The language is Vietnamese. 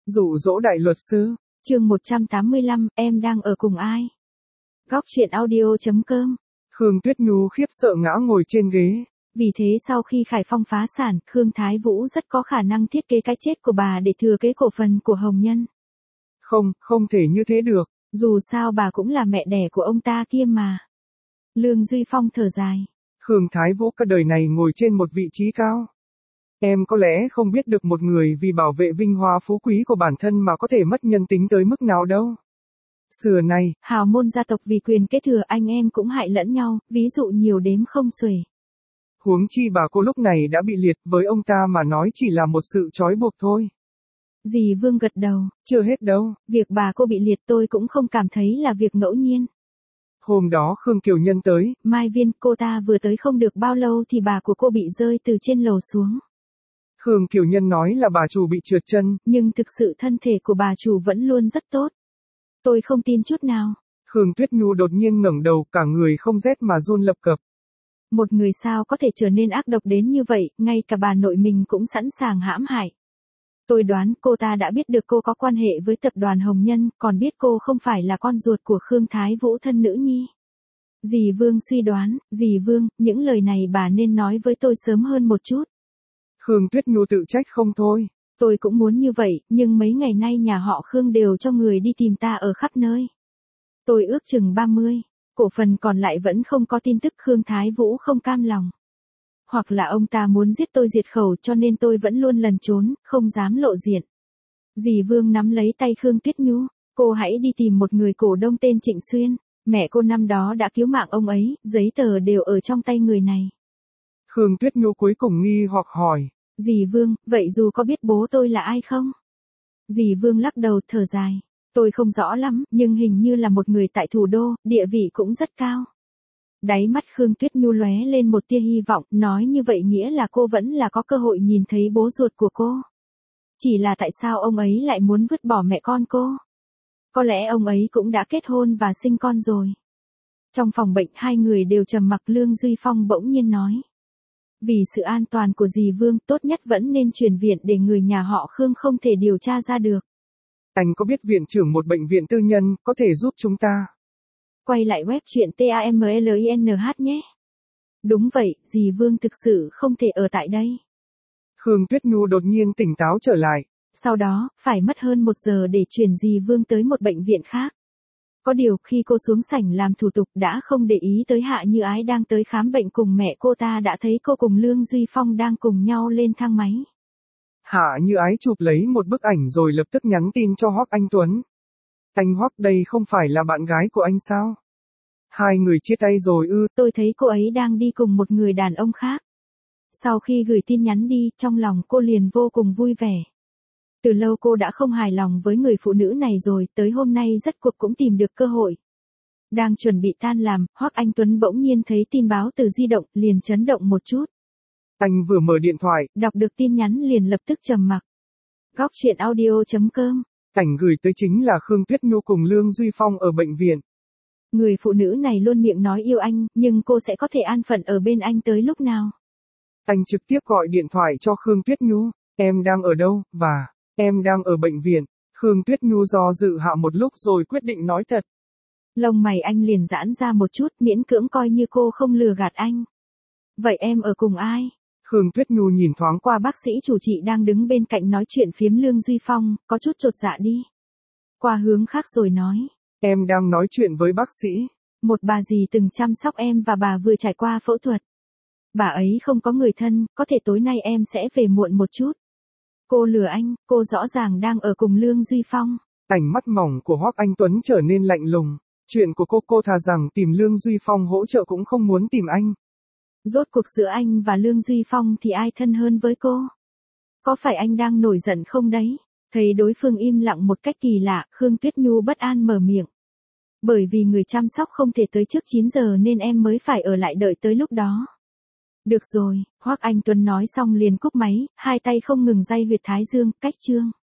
Dụ dỗ đại luật sư. Chương 185, em đang ở cùng ai? Góc truyện audio.com. Khương Tuyết Nhu khiếp sợ ngã ngồi trên ghế. Vì thế sau khi Khải Phong phá sản, Khương Thái Vũ rất có khả năng thiết kế cái chết của bà để thừa kế cổ phần của Hồng Nhân. Không thể như thế được. Dù sao bà cũng là mẹ đẻ của ông ta kia mà. Lương Duy Phong thở dài. Khương Thái Vũ cả đời này ngồi trên một vị trí cao. Em có lẽ không biết được một người vì bảo vệ vinh hoa phú quý của bản thân mà có thể mất nhân tính tới mức nào đâu. Xưa nay, hào môn gia tộc vì quyền kế thừa anh em cũng hại lẫn nhau, ví dụ nhiều đếm không xuể. Huống chi bà cô lúc này đã bị liệt, với ông ta mà nói chỉ là một sự trói buộc thôi. Dì Vương gật đầu. Chưa hết đâu. Việc bà cô bị liệt tôi cũng không cảm thấy là việc ngẫu nhiên. Hôm đó Khương Kiều Nhân tới. Mai Viên, cô ta vừa tới không được bao lâu thì bà của cô bị rơi từ trên lầu xuống. Khương Kiều Nhân nói là bà chủ bị trượt chân. Nhưng thực sự thân thể của bà chủ vẫn luôn rất tốt. Tôi không tin chút nào. Khương Tuyết Nhu đột nhiên ngẩng đầu, cả người không rét mà run lập cập. Một người sao có thể trở nên ác độc đến như vậy, ngay cả bà nội mình cũng sẵn sàng hãm hại. Tôi đoán cô ta đã biết được cô có quan hệ với tập đoàn Hồng Nhân, còn biết cô không phải là con ruột của Khương Thái Vũ thân nữ nhi. Dì Vương suy đoán, dì Vương, những lời này bà nên nói với tôi sớm hơn một chút. Khương Tuyết Nhu tự trách không thôi. Tôi cũng muốn như vậy, nhưng mấy ngày nay nhà họ Khương đều cho người đi tìm ta ở khắp nơi. Tôi ước chừng 30, cổ phần còn lại vẫn không có tin tức. Khương Thái Vũ không cam lòng. Hoặc là ông ta muốn giết tôi diệt khẩu cho nên tôi vẫn luôn lẩn trốn, không dám lộ diện. Dì Vương nắm lấy tay Khương Tuyết Nhu, cô hãy đi tìm một người cổ đông tên Trịnh Xuyên, mẹ cô năm đó đã cứu mạng ông ấy, giấy tờ đều ở trong tay người này. Khương Tuyết Nhu cuối cùng nghi hoặc hỏi. Dì Vương, vậy dù có biết bố tôi là ai không? Dì Vương lắc đầu thở dài. Tôi không rõ lắm, nhưng hình như là một người tại thủ đô, địa vị cũng rất cao. Đáy mắt Khương Tuyết Nhu lóe lên một tia hy vọng, nói như vậy nghĩa là cô vẫn là có cơ hội nhìn thấy bố ruột của cô. Chỉ là tại sao ông ấy lại muốn vứt bỏ mẹ con cô? Có lẽ ông ấy cũng đã kết hôn và sinh con rồi. Trong phòng bệnh hai người đều trầm mặc. Lương Duy Phong bỗng nhiên nói. Vì sự an toàn của dì Vương, tốt nhất vẫn nên chuyển viện để người nhà họ Khương không thể điều tra ra được. Anh có biết viện trưởng một bệnh viện tư nhân có thể giúp chúng ta? Quay lại web truyện TAMLINH nhé. Đúng vậy, dì Vương thực sự không thể ở tại đây. Khương Tuyết Nhu đột nhiên tỉnh táo trở lại. Sau đó, phải mất hơn 1 giờ để chuyển dì Vương tới một bệnh viện khác. Có điều khi cô xuống sảnh làm thủ tục đã không để ý tới Hạ Như Ái đang tới khám bệnh cùng mẹ cô ta đã thấy cô cùng Lương Duy Phong đang cùng nhau lên thang máy. Hạ Như Ái chụp lấy một bức ảnh rồi lập tức nhắn tin cho Hoắc Anh Tuấn. Anh Hoắc, đây không phải là bạn gái của anh sao? Hai người chia tay rồi ư? Tôi thấy cô ấy đang đi cùng một người đàn ông khác. Sau khi gửi tin nhắn đi, trong lòng cô liền vô cùng vui vẻ. Từ lâu cô đã không hài lòng với người phụ nữ này rồi, tới hôm nay rốt cuộc cũng tìm được cơ hội. Đang chuẩn bị tan làm, Hoắc Anh Tuấn bỗng nhiên thấy tin báo từ di động, liền chấn động một chút. Anh vừa mở điện thoại, đọc được tin nhắn liền lập tức trầm mặc. Góc truyện audio.com. Ảnh gửi tới chính là Khương Tuyết Nhu cùng Lương Duy Phong ở bệnh viện. Người phụ nữ này luôn miệng nói yêu anh, nhưng cô sẽ có thể an phận ở bên anh tới lúc nào? Anh trực tiếp gọi điện thoại cho Khương Tuyết Nhu. Em đang ở đâu, và em đang ở bệnh viện. Khương Tuyết Nhu do dự hạ một lúc rồi quyết định nói thật. Lông mày anh liền giãn ra một chút, miễn cưỡng coi như cô không lừa gạt anh. Vậy em ở cùng ai? Khương Tuyết Nhu nhìn thoáng qua bác sĩ chủ trị đang đứng bên cạnh nói chuyện phiếm Lương Duy Phong, có chút chột dạ đi. Qua hướng khác rồi nói. Em đang nói chuyện với bác sĩ. Một bà dì từng chăm sóc em và bà vừa trải qua phẫu thuật. Bà ấy không có người thân, có thể tối nay em sẽ về muộn một chút. Cô lừa anh, cô rõ ràng đang ở cùng Lương Duy Phong. Ánh mắt mỏng của Hoắc Anh Tuấn trở nên lạnh lùng. Chuyện của cô thà rằng tìm Lương Duy Phong hỗ trợ cũng không muốn tìm anh. Rốt cuộc giữa anh và Lương Duy Phong thì ai thân hơn với cô? Có phải anh đang nổi giận không đấy? Thấy đối phương im lặng một cách kỳ lạ, Khương Tuyết Nhu bất an mở miệng. Bởi vì người chăm sóc không thể tới trước 9 giờ nên em mới phải ở lại đợi tới lúc đó. Được rồi, Hoắc Anh Tuấn nói xong liền cúp máy, hai tay không ngừng day huyệt thái dương, cách chương.